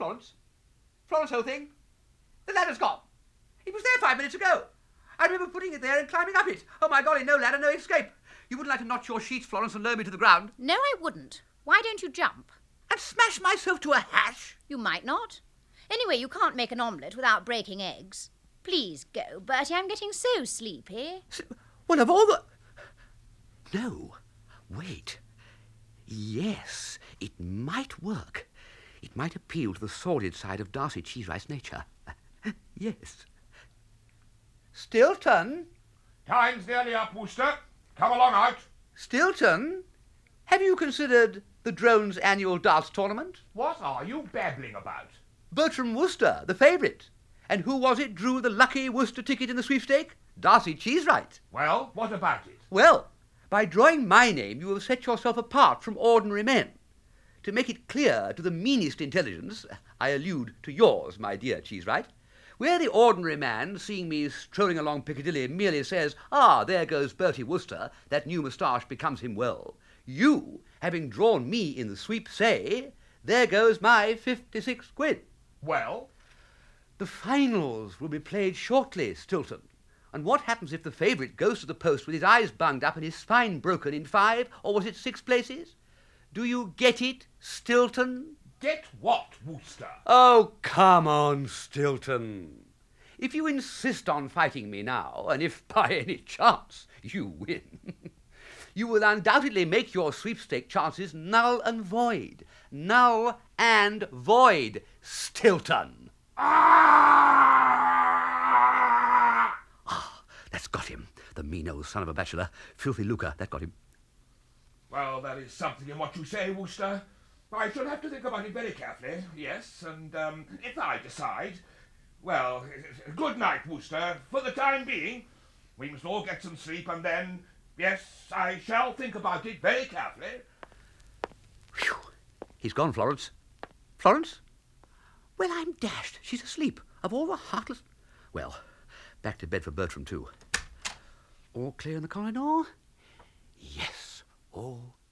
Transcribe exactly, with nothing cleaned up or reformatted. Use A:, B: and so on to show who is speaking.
A: Florence? Florence, whole thing? The ladder's gone. It was there five minutes ago. I remember putting it there and climbing up it. Oh, my golly, no ladder, no escape. You wouldn't like to notch your sheets, Florence, and lower me to the ground?
B: No, I wouldn't. Why don't you jump?
A: And smash myself to a hash?
B: You might not. Anyway, you can't make an omelette without breaking eggs. Please go, Bertie, I'm getting so sleepy.
A: S- Well, of all the... No, wait. Yes, it might work. It might appeal to the sordid side of Darcy Cheesewright's nature. Yes. Stilton?
C: Time's nearly up, Wooster. Come along out.
A: Stilton? Have you considered the Drones' annual darts tournament?
C: What are you babbling about?
A: Bertram Wooster, the favourite. And who was it drew the lucky Worcester ticket in the sweepstake? Darcy Cheesewright.
C: Well, what about it?
A: Well, by drawing my name, you have set yourself apart from ordinary men. To make it clear to the meanest intelligence, I allude to yours, my dear Cheesewright, where the ordinary man, seeing me strolling along Piccadilly, merely says, "Ah, there goes Bertie Wooster, that new moustache becomes him well," you, having drawn me in the sweep, say, "There goes my fifty-six quid."
C: Well?
A: The finals will be played shortly, Stilton. And what happens if the favourite goes to the post with his eyes bunged up and his spine broken in five, or was it six places? Do you get it, Stilton?
C: Get what, Wooster?
A: Oh, come on, Stilton. If you insist on fighting me now, and if by any chance you win, you will undoubtedly make your sweepstake chances null and void. Null and void, Stilton.
C: Ah!
A: Ah, that's got him. The mean old son of a bachelor. Filthy lucre, that got him.
C: Well, there is something in what you say, Wooster. I shall have to think about it very carefully, yes, and um, if I decide... Well, good night, Wooster. For the time being, we must all get some sleep, and then, yes, I shall think about it very carefully.
A: Phew. He's gone, Florence. Florence? Well, I'm dashed. She's asleep. Of all the heartless... Well, back to bed for Bertram, too. All clear in the corridor? Yes, all